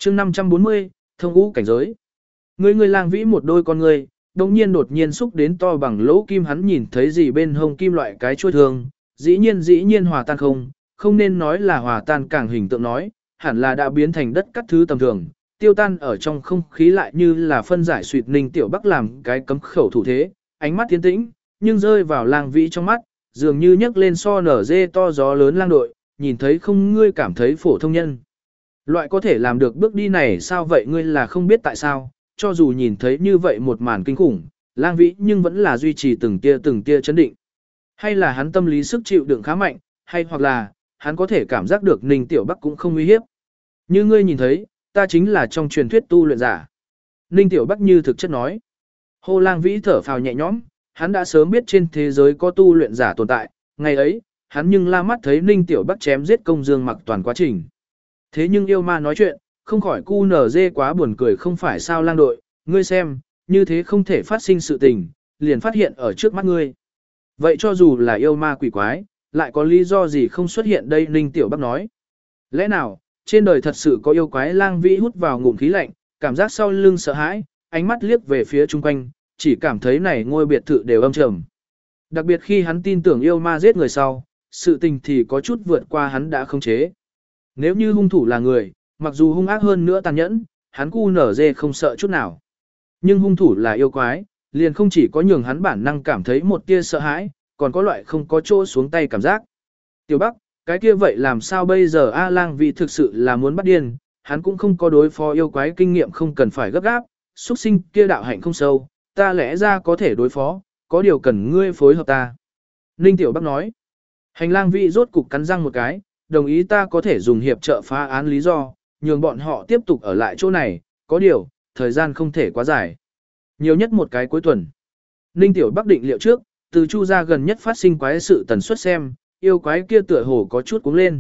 chương 540, thông ngũ cảnh giới. Người lang vĩ một đôi con người, đột nhiên xúc đến to bằng lỗ kim, hắn nhìn thấy gì bên hông kim loại cái chuôi thương, dĩ nhiên hòa tan không nên nói là hòa tan, càng hình tượng nói, hẳn là đã biến thành đất cắt thứ tầm thường, tiêu tan ở trong không khí, lại như là phân giải suyệt. Ninh Tiểu Bắc làm cái cấm khẩu thủ thế, ánh mắt tiến tĩnh, nhưng rơi vào lang vĩ trong mắt, dường như nhấc lên so nở dê to gió lớn lang đội, nhìn thấy không ngươi cảm thấy phổ thông nhân. Loại có thể làm được bước đi này sao vậy, ngươi là không biết tại sao, cho dù nhìn thấy như vậy một màn kinh khủng, lang vĩ nhưng vẫn là duy trì từng tia chấn định. Hay là hắn tâm lý sức chịu đựng khá mạnh, hay hoặc là, hắn có thể cảm giác được Ninh Tiểu Bắc cũng không uy hiếp. Như ngươi nhìn thấy, ta chính là trong truyền thuyết tu luyện giả. Ninh Tiểu Bắc như thực chất nói. Hô lang vĩ thở phào nhẹ nhõm, hắn đã sớm biết trên thế giới có tu luyện giả tồn tại, ngày ấy, hắn nhưng la mắt thấy Ninh Tiểu Bắc chém giết Công Dương Mặc toàn quá trình. Thế nhưng yêu ma nói chuyện, không khỏi cu nở dê quá buồn cười, không phải sao lang đội, ngươi xem, như thế không thể phát sinh sự tình, liền phát hiện ở trước mắt ngươi. Vậy cho dù là yêu ma quỷ quái, lại có lý do gì không xuất hiện đây? Ninh Tiểu Bắc nói. Lẽ nào, trên đời thật sự có yêu quái? Lang vĩ hút vào ngụm khí lạnh, cảm giác sau lưng sợ hãi, ánh mắt liếc về phía chung quanh, chỉ cảm thấy này ngôi biệt thự đều âm trầm. Đặc biệt khi hắn tin tưởng yêu ma giết người sau, sự tình thì có chút vượt qua hắn đã khống chế. Nếu như hung thủ là người, mặc dù hung ác hơn nữa tàn nhẫn, hắn cu nở dê không sợ chút nào. Nhưng hung thủ là yêu quái, liền không chỉ có nhường hắn bản năng cảm thấy một tia sợ hãi, còn có loại không có chỗ xuống tay cảm giác. Tiểu Bắc, cái kia vậy làm sao bây giờ? A lang vị thực sự là muốn bắt điên, hắn cũng không có đối phó yêu quái kinh nghiệm, không cần phải gấp gáp, xuất sinh kia đạo hạnh không sâu, ta lẽ ra có thể đối phó, có điều cần ngươi phối hợp ta. Ninh Tiểu Bắc nói. Hành lang vị rốt cục cắn răng một cái, đồng ý, ta có thể dùng hiệp trợ phá án lý do, nhường bọn họ tiếp tục ở lại chỗ này, có điều, thời gian không thể quá dài. Nhiều nhất một cái cuối tuần. Ninh Tiểu Bắc định liệu trước, từ Chu gia gần nhất phát sinh quái sự tần suất xem, yêu quái kia tựa hồ có chút cuống lên.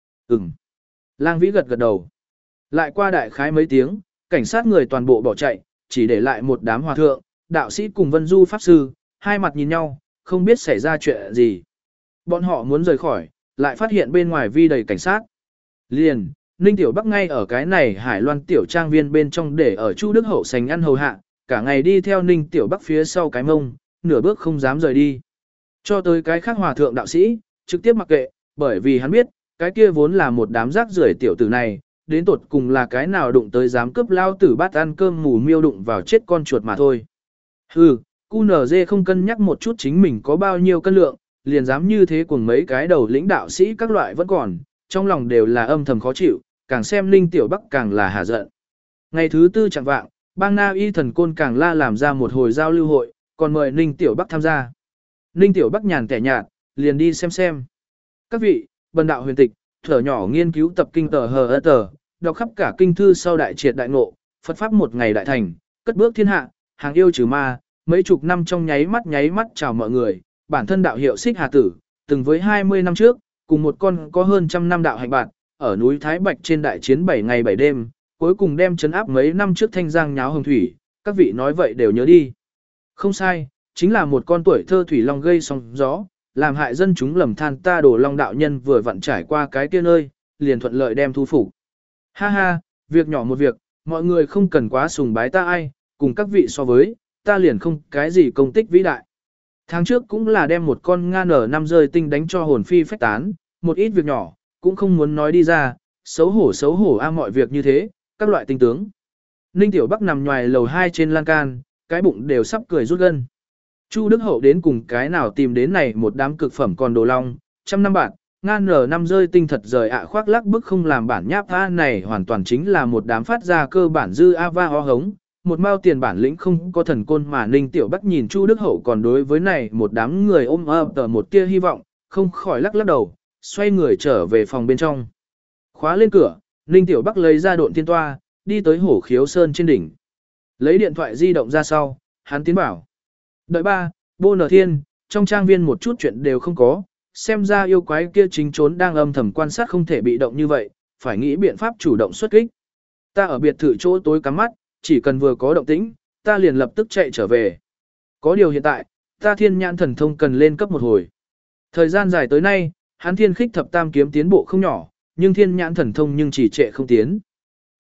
Lang vĩ gật gật đầu. Lại qua đại khái mấy tiếng, cảnh sát người toàn bộ bỏ chạy, chỉ để lại một đám hòa thượng, đạo sĩ cùng Vân Du pháp sư, hai mặt nhìn nhau, không biết xảy ra chuyện gì. Bọn họ muốn rời khỏi, lại phát hiện bên ngoài vi đầy cảnh sát. Liền, Ninh Tiểu Bắc ngay ở cái này Hải Loan tiểu trang viên bên trong để ở Chu Đức Hậu sành ăn hầu hạ, cả ngày đi theo Ninh Tiểu Bắc phía sau cái mông, nửa bước không dám rời đi. Cho tới cái khác hòa thượng đạo sĩ, trực tiếp mặc kệ, bởi vì hắn biết, cái kia vốn là một đám rác rưởi tiểu tử này, đến tột cùng là cái nào đụng tới dám cướp lao tử bát ăn cơm mù miêu đụng vào chết con chuột mà thôi. Hừ, QNZ không cân nhắc một chút chính mình có bao nhiêu cân lượng, liền dám như thế cùng mấy cái đầu lĩnh đạo sĩ các loại vẫn còn, trong lòng đều là âm thầm khó chịu, càng xem Ninh Tiểu Bắc càng là hả giận. Ngày thứ tư chẳng vạng, bang Na Y thần côn càng la làm ra một hồi giao lưu hội, còn mời Ninh Tiểu Bắc tham gia. Ninh Tiểu Bắc nhàn tẻ nhạt, liền đi xem. Các vị, bần đạo huyền tịch, thở nhỏ nghiên cứu tập kinh tờ hờ tờ, đọc khắp cả kinh thư sau đại triệt đại ngộ, Phật Pháp một ngày đại thành, cất bước thiên hạ, hàng yêu trừ ma, mấy chục năm trong nháy mắt chào mọi người, bản thân đạo hiệu Xích Hà Tử, từng với 20 năm trước, cùng một con có hơn trăm năm đạo hạnh bạn, ở núi Thái Bạch trên đại chiến 7 ngày 7 đêm, cuối cùng đem chấn áp mấy năm trước Thanh Giang nháo hồng thủy, các vị nói vậy đều nhớ đi. Không sai, chính là một con tuổi thơ thủy long gây sóng gió, làm hại dân chúng lầm than, ta Đồ Long đạo nhân vừa vặn trải qua cái kia nơi, liền thuận lợi đem thu phục. Ha ha, việc nhỏ một việc, mọi người không cần quá sùng bái ta ai, cùng các vị so với, ta liền không cái gì công tích vĩ đại. Tháng trước cũng là đem một con nga nở năm rơi tinh đánh cho hồn phi phách tán, một ít việc nhỏ, cũng không muốn nói đi ra, xấu hổ mọi việc như thế, các loại tinh tướng. Ninh Tiểu Bắc nằm ngoài lầu 2 trên lan can, cái bụng đều sắp cười rút gân. Chu Đức Hậu đến cùng cái nào tìm đến này một đám cực phẩm còn Đồ Long, trăm năm bạn, nga nở năm rơi tinh thật rời khoác lác bức không làm bản nháp tha này hoàn toàn chính là một đám phát ra cơ bản dư va ho hống. Một mao tiền bản lĩnh không có thần côn mà Ninh Tiểu Bắc nhìn Chu Đức Hậu còn đối với này một đám người ôm ấp một tia hy vọng, không khỏi lắc đầu, xoay người trở về phòng bên trong. Khóa lên cửa, Ninh Tiểu Bắc lấy ra độn thiên toa, đi tới Hổ Khiếu Sơn trên đỉnh. Lấy điện thoại di động ra sau, hắn tiến bảo. Đợi ba, Bô Nở Thiên, trong trang viên một chút chuyện đều không có, xem ra yêu quái kia chính trốn đang âm thầm quan sát, không thể bị động như vậy, phải nghĩ biện pháp chủ động xuất kích. Ta ở biệt thự chỗ tối cắm mắt, chỉ cần vừa có động tĩnh, ta liền lập tức chạy trở về. Có điều hiện tại, ta thiên nhãn thần thông cần lên cấp một hồi. Thời gian dài tới nay, hắn thiên khích thập tam kiếm tiến bộ không nhỏ, nhưng thiên nhãn thần thông nhưng chỉ trệ không tiến.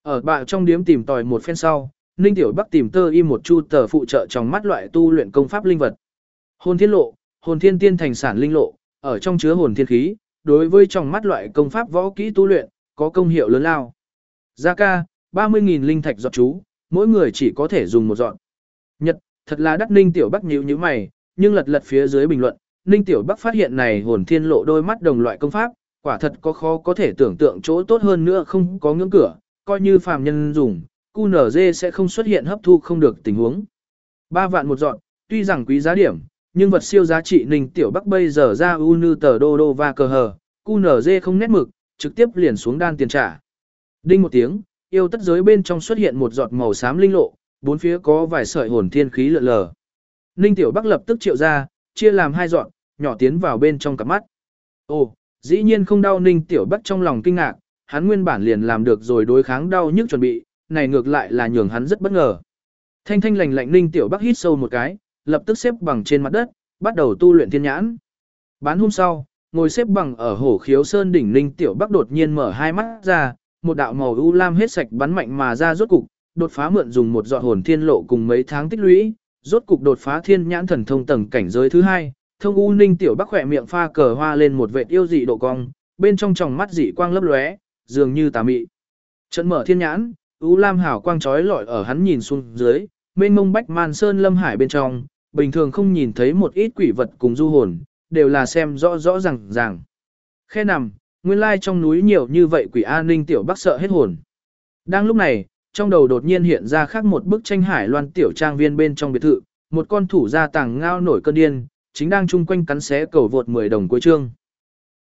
Ở bạo trong điếm tìm tòi một phen sau, Ninh Tiểu Bắc tìm tơ y một chu tờ phụ trợ trong mắt loại tu luyện công pháp linh vật. Hồn thiên lộ, hồn thiên tiên thành sản linh lộ, ở trong chứa hồn thiên khí, đối với trong mắt loại công pháp võ kỹ tu luyện, có công hiệu lớn lao. Giá ca, 30.000 linh thạch giọt chú, mỗi người chỉ có thể dùng một giọt. Nhật, thật là đắt. Ninh Tiểu Bắc nhíu nhíu mày, nhưng lật lật phía dưới bình luận, Ninh Tiểu Bắc phát hiện này hồn thiên lộ đôi mắt đồng loại công pháp, quả thật có khó có thể tưởng tượng chỗ tốt hơn nữa không có ngưỡng cửa, coi như phàm nhân dùng, QNZ sẽ không xuất hiện hấp thu không được tình huống. 3 vạn một dọn, tuy rằng quý giá điểm, nhưng vật siêu giá trị Ninh Tiểu Bắc bây giờ ra unu tờ đô đô và cờ hờ, QNZ không nét mực, trực tiếp liền xuống đan tiền trả. Đinh một tiếng, yêu tất giới bên trong xuất hiện một giọt màu xám linh lộ, bốn phía có vài sợi hồn thiên khí lượn lờ. Ninh Tiểu Bắc lập tức triệu ra, chia làm 2 giọt, nhỏ tiến vào bên trong cặp mắt. Ồ, dĩ nhiên không đau. Ninh Tiểu Bắc trong lòng kinh ngạc, hắn nguyên bản liền làm được rồi đối kháng đau nhức chuẩn bị, này ngược lại là nhường hắn rất bất ngờ. Thanh thanh lành lạnh. Ninh Tiểu Bắc hít sâu một cái, lập tức xếp bằng trên mặt đất, bắt đầu tu luyện thiên nhãn. Bán hôm sau, ngồi xếp bằng ở Hổ Khiếu Sơn đỉnh, Ninh Tiểu Bắc đột nhiên mở hai mắt ra, một đạo màu u lam hết sạch bắn mạnh mà ra, rốt cục đột phá, mượn dùng một giọt hồn thiên lộ cùng mấy tháng tích lũy, rốt cục đột phá thiên nhãn thần thông tầng cảnh giới thứ 2. Thông u. Ninh Tiểu Bắc khỏe miệng pha cờ hoa lên một vệt yêu dị độ cong, bên trong tròng mắt dị quang lấp lóe, dường như tà mị. Trận mở thiên nhãn, u lam hào quang chói lọi ở hắn nhìn xuống dưới, mênh mông bách man sơn lâm hải bên trong, bình thường không nhìn thấy một ít quỷ vật cùng du hồn, đều là xem rõ rõ ràng. Khe nằm, nguyên lai trong núi nhiều như vậy quỷ an. Ninh Tiểu Bắc sợ hết hồn. Đang lúc này, trong đầu đột nhiên hiện ra khác một bức tranh hải loan tiểu trang viên bên trong biệt thự, một con thủ gia tàng ngao nổi cơn điên, chính đang chung quanh cắn xé cầu vượt 10 đồng cuối chương.